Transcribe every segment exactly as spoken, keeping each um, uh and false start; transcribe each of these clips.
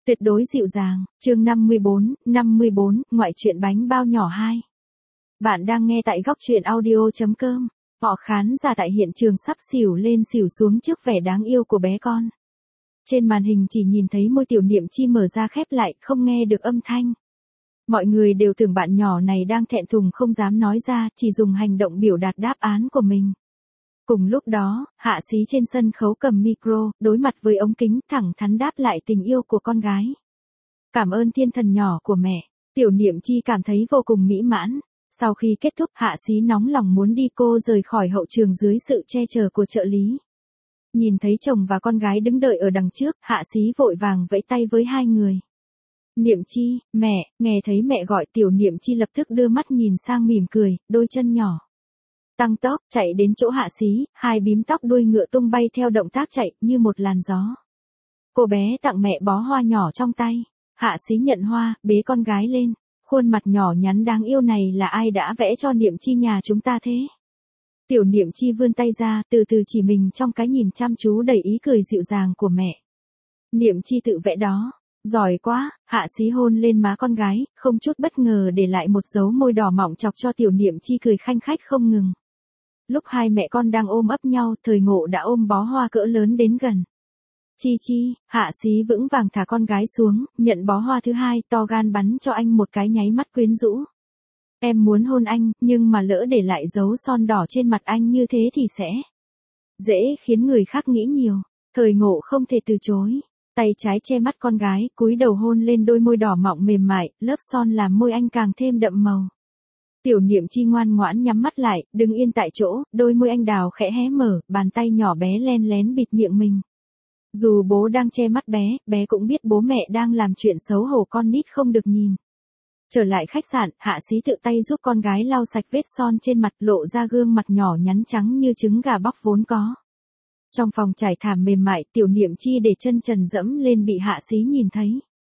Tuyệt đối dịu dàng, chương năm mươi bốn, năm mươi bốn, ngoại truyện bánh bao nhỏ hai. Bạn đang nghe tại góc truyện audio chấm com. Họ khán giả tại hiện trường sắp xỉu lên xỉu xuống trước vẻ đáng yêu của bé con. Trên màn hình chỉ nhìn thấy môi Tiểu Niệm Chi mở ra khép lại, không nghe được âm thanh. Mọi người đều tưởng bạn nhỏ này đang thẹn thùng không dám nói ra, chỉ dùng hành động biểu đạt đáp án của mình. Cùng lúc đó, Hạ Xí trên sân khấu cầm micro, đối mặt với ống kính, thẳng thắn đáp lại tình yêu của con gái. Cảm ơn thiên thần nhỏ của mẹ. Tiểu Niệm Chi cảm thấy vô cùng mỹ mãn. Sau khi kết thúc, Hạ Xí nóng lòng muốn đi, cô rời khỏi hậu trường dưới sự che chở của trợ lý. Nhìn thấy chồng và con gái đứng đợi ở đằng trước, Hạ Xí vội vàng vẫy tay với hai người. Niệm Chi, mẹ, nghe thấy mẹ gọi, Tiểu Niệm Chi lập tức đưa mắt nhìn sang mỉm cười, đôi chân nhỏ tăng tốc, chạy đến chỗ Hạ Xí, hai bím tóc đuôi ngựa tung bay theo động tác chạy, như một làn gió. Cô bé tặng mẹ bó hoa nhỏ trong tay. Hạ Xí nhận hoa, bế con gái lên. Khuôn mặt nhỏ nhắn đáng yêu này là ai đã vẽ cho Niệm Chi nhà chúng ta thế? Tiểu Niệm Chi vươn tay ra, từ từ chỉ mình trong cái nhìn chăm chú đầy ý cười dịu dàng của mẹ. Niệm Chi tự vẽ đó. Giỏi quá, Hạ Xí hôn lên má con gái, không chút bất ngờ để lại một dấu môi đỏ mọng chọc cho Tiểu Niệm Chi cười khanh khách không ngừng. Lúc hai mẹ con đang ôm ấp nhau, Thời Ngộ đã ôm bó hoa cỡ lớn đến gần. Chi Chi, Hạ Xí vững vàng thả con gái xuống, nhận bó hoa thứ hai, to gan bắn cho anh một cái nháy mắt quyến rũ. Em muốn hôn anh, nhưng mà lỡ để lại dấu son đỏ trên mặt anh như thế thì sẽ dễ khiến người khác nghĩ nhiều. Thời Ngộ không thể từ chối. Tay trái che mắt con gái, cúi đầu hôn lên đôi môi đỏ mọng mềm mại, lớp son làm môi anh càng thêm đậm màu. Tiểu Niệm Chi ngoan ngoãn nhắm mắt lại, đứng yên tại chỗ, đôi môi anh đào khẽ hé mở, bàn tay nhỏ bé len lén bịt miệng mình. Dù bố đang che mắt bé, bé cũng biết bố mẹ đang làm chuyện xấu hổ con nít không được nhìn. Trở lại khách sạn, Hạ Xí tự tay giúp con gái lau sạch vết son trên mặt, lộ ra gương mặt nhỏ nhắn trắng như trứng gà bóc vốn có. Trong phòng trải thảm mềm mại, Tiểu Niệm Chi để chân trần dẫm lên bị Hạ Xí nhìn thấy.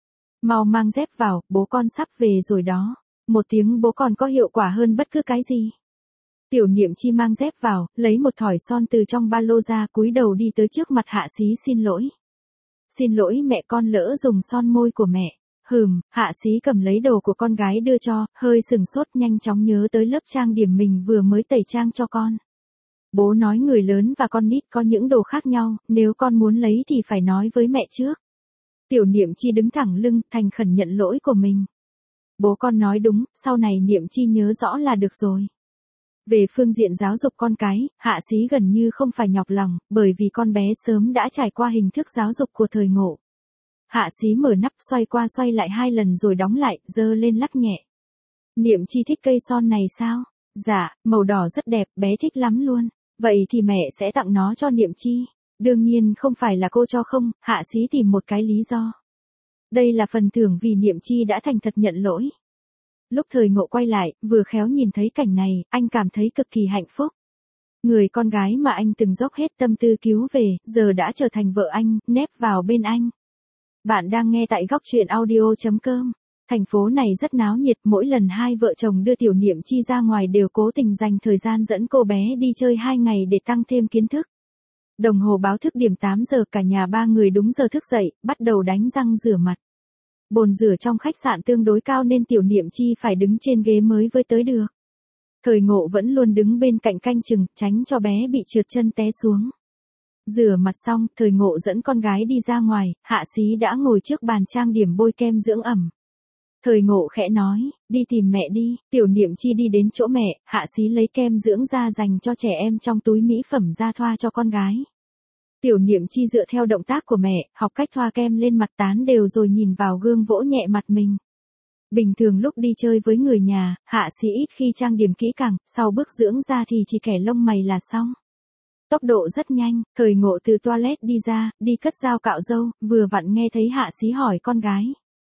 Mau mang dép vào, bố con sắp về rồi đó. Một tiếng bố còn có hiệu quả hơn bất cứ cái gì. Tiểu Niệm Chi mang dép vào, lấy một thỏi son từ trong ba lô ra, cúi đầu đi tới trước mặt Hạ Xí xin lỗi. Xin lỗi mẹ, con lỡ dùng son môi của mẹ. Hừm, Hạ Xí cầm lấy đồ của con gái đưa cho, hơi sừng sốt, nhanh chóng nhớ tới lớp trang điểm mình vừa mới tẩy trang cho con. Bố nói người lớn và con nít có những đồ khác nhau, nếu con muốn lấy thì phải nói với mẹ trước. Tiểu Niệm Chi đứng thẳng lưng, thành khẩn nhận lỗi của mình. Bố con nói đúng, sau này Niệm Chi nhớ rõ là được rồi. Về phương diện giáo dục con cái, Hạ Xí gần như không phải nhọc lòng, bởi vì con bé sớm đã trải qua hình thức giáo dục của Thời Ngộ. Hạ Xí mở nắp xoay qua xoay lại hai lần rồi đóng lại, giơ lên lắc nhẹ. Niệm Chi thích cây son này sao? Dạ, màu đỏ rất đẹp, bé thích lắm luôn. Vậy thì mẹ sẽ tặng nó cho Niệm Chi. Đương nhiên không phải là cô cho không, Hạ Xí tìm một cái lý do. Đây là phần thưởng vì Niệm Chi đã thành thật nhận lỗi. Lúc Thời Ngộ quay lại, vừa khéo nhìn thấy cảnh này, anh cảm thấy cực kỳ hạnh phúc. Người con gái mà anh từng dốc hết tâm tư cứu về, giờ đã trở thành vợ anh, nép vào bên anh. Bạn đang nghe tại góc truyện audio chấm com. Thành phố này rất náo nhiệt, mỗi lần hai vợ chồng đưa Tiểu Niệm Chi ra ngoài đều cố tình dành thời gian dẫn cô bé đi chơi hai ngày để tăng thêm kiến thức. Đồng hồ báo thức điểm tám giờ, cả nhà ba người đúng giờ thức dậy, bắt đầu đánh răng rửa mặt. Bồn rửa trong khách sạn tương đối cao nên Tiểu Niệm Chi phải đứng trên ghế mới với tới được. Thời Ngộ vẫn luôn đứng bên cạnh canh chừng, tránh cho bé bị trượt chân té xuống. Rửa mặt xong, Thời Ngộ dẫn con gái đi ra ngoài, Hạ Xí đã ngồi trước bàn trang điểm bôi kem dưỡng ẩm. Thời Ngộ khẽ nói, đi tìm mẹ đi. Tiểu Niệm Chi đi đến chỗ mẹ, Hạ Xí lấy kem dưỡng da dành cho trẻ em trong túi mỹ phẩm ra thoa cho con gái. Tiểu Niệm Chi dựa theo động tác của mẹ, học cách thoa kem lên mặt tán đều rồi nhìn vào gương vỗ nhẹ mặt mình. Bình thường lúc đi chơi với người nhà, Hạ Xí ít khi trang điểm kỹ càng, sau bước dưỡng da thì chỉ kẻ lông mày là xong. Tốc độ rất nhanh, Thời Ngộ từ toilet đi ra, đi cất dao cạo râu, vừa vặn nghe thấy Hạ Xí hỏi con gái.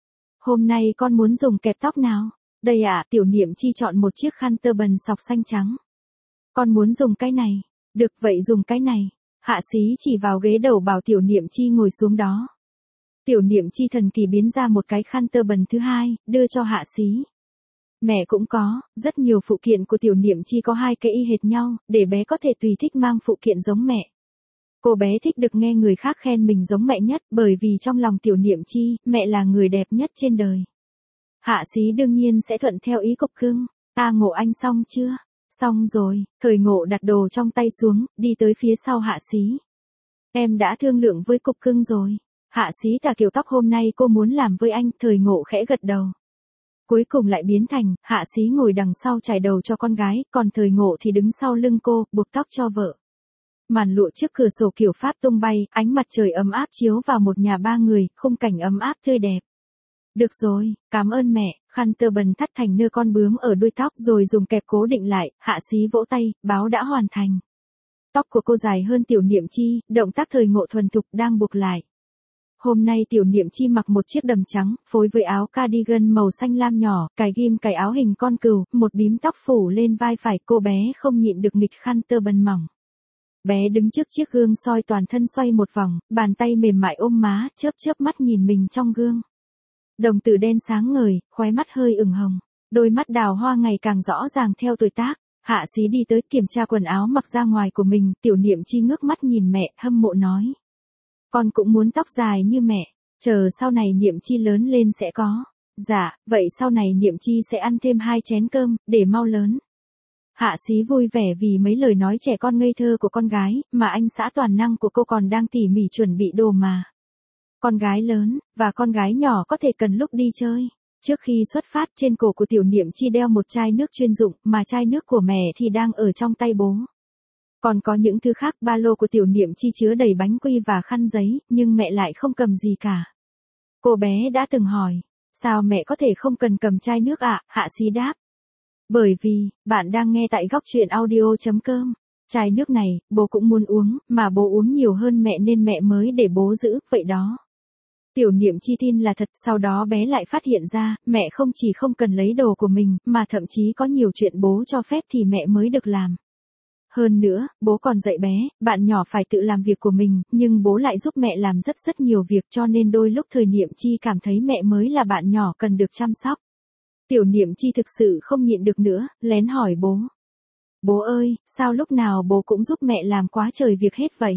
Hôm nay con muốn dùng kẹp tóc nào? Đây ạ, Tiểu Niệm Chi chọn một chiếc khăn tơ bần sọc xanh trắng. Con muốn dùng cái này. Được vậy dùng cái này. Hạ Xí chỉ vào ghế đầu bảo Tiểu Niệm Chi ngồi xuống đó. Tiểu Niệm Chi thần kỳ biến ra một cái khăn tơ bần thứ hai, đưa cho Hạ Xí. Mẹ cũng có, rất nhiều phụ kiện của Tiểu Niệm Chi có hai cái y hệt nhau, để bé có thể tùy thích mang phụ kiện giống mẹ. Cô bé thích được nghe người khác khen mình giống mẹ nhất, bởi vì trong lòng Tiểu Niệm Chi, mẹ là người đẹp nhất trên đời. Hạ Xí đương nhiên sẽ thuận theo ý Cục Cưng. Ta Ngộ anh xong chưa? Xong rồi, Thời Ngộ đặt đồ trong tay xuống, đi tới phía sau Hạ Xí. Em đã thương lượng với Cục Cưng rồi. Hạ Xí tà kiểu tóc hôm nay cô muốn làm với anh, Thời Ngộ khẽ gật đầu. Cuối cùng lại biến thành, Hạ Xí ngồi đằng sau trải đầu cho con gái, còn Thời Ngộ thì đứng sau lưng cô, buộc tóc cho vợ. Màn lụa trước cửa sổ kiểu Pháp tung bay, ánh mặt trời ấm áp chiếu vào một nhà ba người, khung cảnh ấm áp tươi đẹp. Được rồi, cảm ơn mẹ, khăn tơ bần thắt thành nơ con bướm ở đuôi tóc rồi dùng kẹp cố định lại, Hạ Xí vỗ tay, báo đã hoàn thành. Tóc của cô dài hơn Tiểu Niệm Chi, động tác Thời Ngộ thuần thục đang buộc lại. Hôm nay Tiểu Niệm Chi mặc một chiếc đầm trắng, phối với áo cardigan màu xanh lam nhỏ, cài ghim cài áo hình con cừu, một bím tóc phủ lên vai phải, cô bé không nhịn được nghịch khăn tơ bần mỏng. Bé đứng trước chiếc gương soi toàn thân xoay một vòng, bàn tay mềm mại ôm má, chớp chớp mắt nhìn mình trong gương. Đồng tử đen sáng ngời, khóe mắt hơi ửng hồng, đôi mắt đào hoa ngày càng rõ ràng theo tuổi tác. Hạ Xí đi tới kiểm tra quần áo mặc ra ngoài của mình, Tiểu Niệm Chi ngước mắt nhìn mẹ, hâm mộ nói. Con cũng muốn tóc dài như mẹ, chờ sau này Niệm Chi lớn lên sẽ có. Dạ, vậy sau này Niệm Chi sẽ ăn thêm hai chén cơm, để mau lớn. Hạ Xí vui vẻ vì mấy lời nói trẻ con ngây thơ của con gái, mà anh xã toàn năng của cô còn đang tỉ mỉ chuẩn bị đồ mà. Con gái lớn, và con gái nhỏ có thể cần lúc đi chơi. Trước khi xuất phát trên cổ của Tiểu Niệm Chi đeo một chai nước chuyên dụng, mà chai nước của mẹ thì đang ở trong tay bố. Còn có những thứ khác, ba lô của Tiểu Niệm Chi chứa đầy bánh quy và khăn giấy, nhưng mẹ lại không cầm gì cả. Cô bé đã từng hỏi, sao mẹ có thể không cần cầm chai nước ạ? Hạ Xí đáp. Bởi vì, bạn đang nghe tại góc truyện audio chấm com. Chai nước này, bố cũng muốn uống, mà bố uống nhiều hơn mẹ nên mẹ mới để bố giữ, vậy đó. Tiểu Niệm Chi tin là thật, sau đó bé lại phát hiện ra, mẹ không chỉ không cần lấy đồ của mình, mà thậm chí có nhiều chuyện bố cho phép thì mẹ mới được làm. Hơn nữa, bố còn dạy bé, bạn nhỏ phải tự làm việc của mình, nhưng bố lại giúp mẹ làm rất rất nhiều việc cho nên đôi lúc Thời Niệm Chi cảm thấy mẹ mới là bạn nhỏ cần được chăm sóc. Tiểu Niệm Chi thực sự không nhịn được nữa, lén hỏi bố. Bố ơi, sao lúc nào bố cũng giúp mẹ làm quá trời việc hết vậy?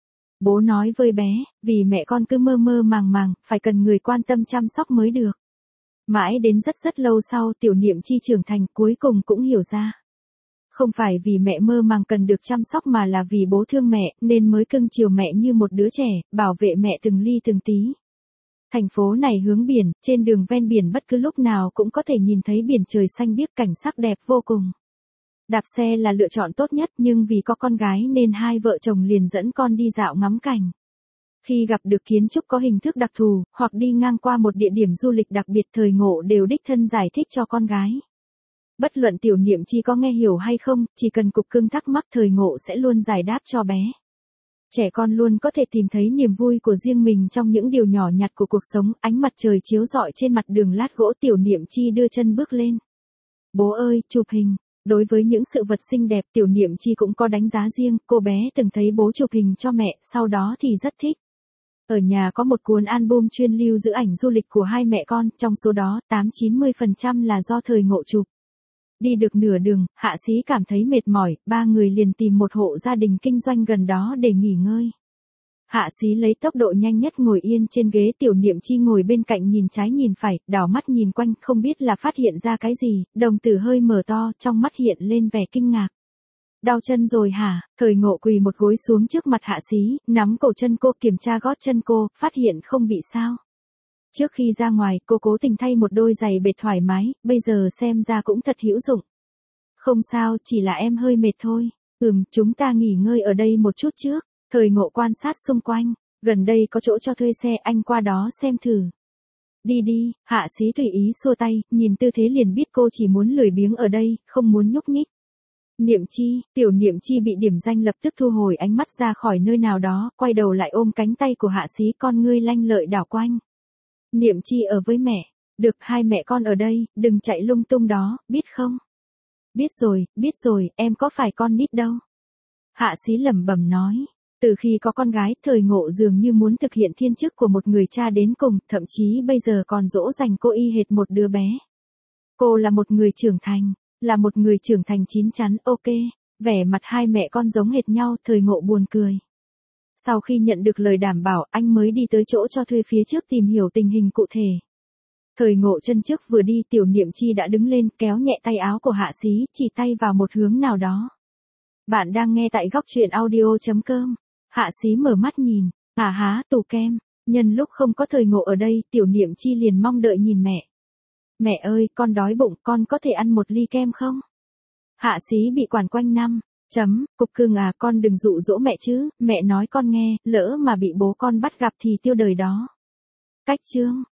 Bố nói với bé, vì mẹ con cứ mơ mơ màng màng, phải cần người quan tâm chăm sóc mới được. Mãi đến rất rất lâu sau Tiểu Niệm Chi trưởng thành cuối cùng cũng hiểu ra. Không phải vì mẹ mơ màng cần được chăm sóc mà là vì bố thương mẹ, nên mới cưng chiều mẹ như một đứa trẻ, bảo vệ mẹ từng ly từng tí. Thành phố này hướng biển, trên đường ven biển bất cứ lúc nào cũng có thể nhìn thấy biển trời xanh biếc cảnh sắc đẹp vô cùng. Đạp xe là lựa chọn tốt nhất nhưng vì có con gái nên hai vợ chồng liền dẫn con đi dạo ngắm cảnh. Khi gặp được kiến trúc có hình thức đặc thù, hoặc đi ngang qua một địa điểm du lịch đặc biệt Thời Ngộ đều đích thân giải thích cho con gái. Bất luận Tiểu Niệm Chi có nghe hiểu hay không, chỉ cần Cục Cưng thắc mắc Thời Ngộ sẽ luôn giải đáp cho bé. Trẻ con luôn có thể tìm thấy niềm vui của riêng mình trong những điều nhỏ nhặt của cuộc sống, ánh mặt trời chiếu rọi trên mặt đường lát gỗ Tiểu Niệm Chi đưa chân bước lên. Bố ơi, chụp hình. Đối với những sự vật xinh đẹp Tiểu Niệm Chi cũng có đánh giá riêng, cô bé từng thấy bố chụp hình cho mẹ, sau đó thì rất thích. Ở nhà có một cuốn album chuyên lưu giữ ảnh du lịch của hai mẹ con, trong số đó, tám chín mươi phần trăm là do Thời Ngộ chụp. Đi được nửa đường, Hạ Xí cảm thấy mệt mỏi, ba người liền tìm một hộ gia đình kinh doanh gần đó để nghỉ ngơi. Hạ Xí lấy tốc độ nhanh nhất ngồi yên trên ghế, Tiểu Niệm Chi ngồi bên cạnh nhìn trái nhìn phải, đảo mắt nhìn quanh, không biết là phát hiện ra cái gì, đồng tử hơi mở to, trong mắt hiện lên vẻ kinh ngạc. Đau chân rồi hả? Thời Ngộ quỳ một gối xuống trước mặt Hạ Xí, nắm cổ chân cô kiểm tra gót chân cô, phát hiện không bị sao. Trước khi ra ngoài, cô cố tình thay một đôi giày bệt thoải mái, bây giờ xem ra cũng thật hữu dụng. Không sao, chỉ là em hơi mệt thôi. Ừm, chúng ta nghỉ ngơi ở đây một chút trước. Thời Ngộ quan sát xung quanh, gần đây có chỗ cho thuê xe, anh qua đó xem thử. Đi đi, Hạ Xí tùy ý xua tay, nhìn tư thế liền biết cô chỉ muốn lười biếng ở đây, không muốn nhúc nhích. Niệm Chi, Tiểu Niệm Chi bị điểm danh lập tức thu hồi ánh mắt ra khỏi nơi nào đó, quay đầu lại ôm cánh tay của Hạ Xí, con ngươi lanh lợi đảo quanh. Niệm Chi ở với mẹ, được, hai mẹ con ở đây, đừng chạy lung tung đó, biết không? Biết rồi, biết rồi, em có phải con nít đâu. Hạ Xí lẩm bẩm nói. Từ khi có con gái, Thời Ngộ dường như muốn thực hiện thiên chức của một người cha đến cùng, thậm chí bây giờ còn dỗ dành cô y hệt một đứa bé. Cô là một người trưởng thành, là một người trưởng thành chín chắn, ok. Vẻ mặt hai mẹ con giống hệt nhau, Thời Ngộ buồn cười. Sau khi nhận được lời đảm bảo, anh mới đi tới chỗ cho thuê phía trước tìm hiểu tình hình cụ thể. Thời Ngộ chân trước vừa đi, Tiểu Niệm Chi đã đứng lên, kéo nhẹ tay áo của Hạ Xí, chỉ tay vào một hướng nào đó. Bạn đang nghe tại góc truyện audio.com. Hạ Xí mở mắt nhìn, à há, tủ kem. Nhân lúc không có Thời Ngộ ở đây, Tiểu Niệm Chi liền mong đợi nhìn mẹ. Mẹ ơi, con đói bụng, con có thể ăn một ly kem không? Hạ Xí bị quản quanh năm. Chấm, cục cưng à, con đừng dụ dỗ mẹ chứ, mẹ nói con nghe, lỡ mà bị bố con bắt gặp thì tiêu đời đó. Cách chương.